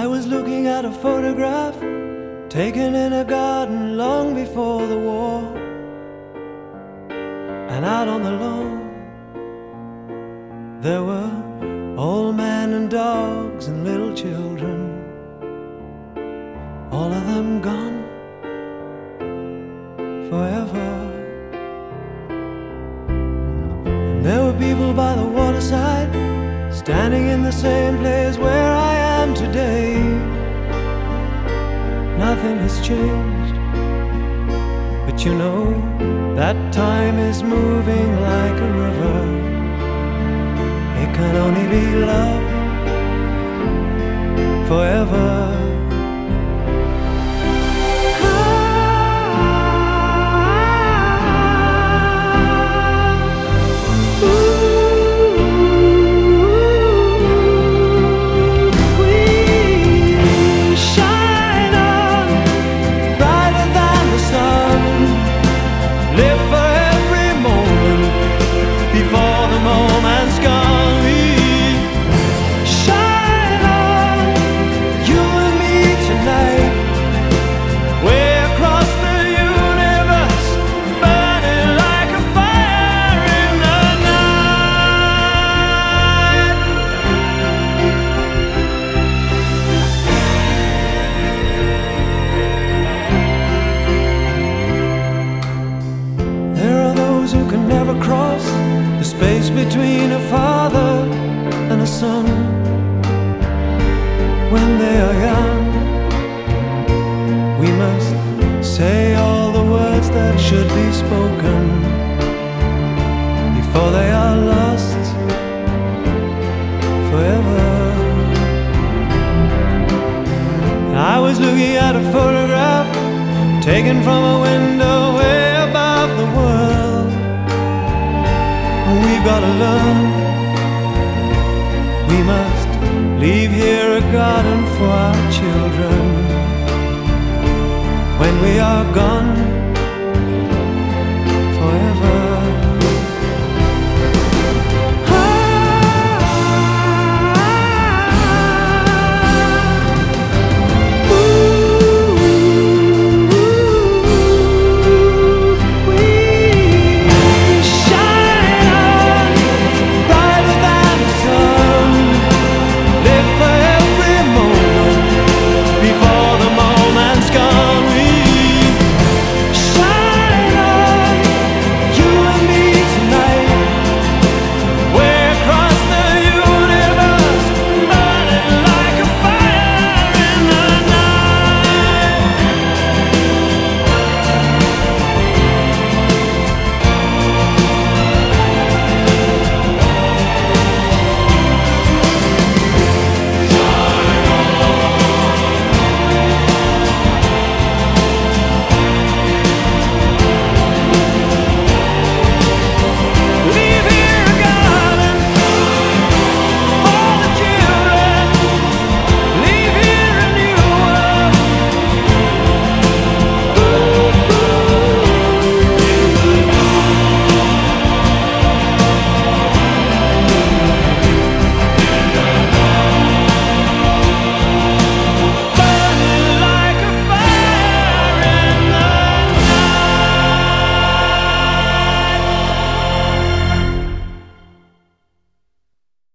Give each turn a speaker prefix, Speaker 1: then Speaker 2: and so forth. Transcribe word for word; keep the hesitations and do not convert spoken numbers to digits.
Speaker 1: I was looking at a photograph taken in a garden long before the war, and out on the lawn there were old men and dogs and little children, all of them gone forever. And there were people by the waterside, standing in the same place where I am today. Nothing has changed, but you know that time is moving like a river. It can only be love forever. Live for every moment before the moment's gone. We shine on, you and me tonight, way across the universe, burning like a fire in the night. There are those who can never cross the space between a father and a son. When they are young, we must say all the words that should be spoken before they are lost forever. And I was looking at a photograph taken from a window way above the world. We've got to learn, we must leave here a garden for our children when we are gone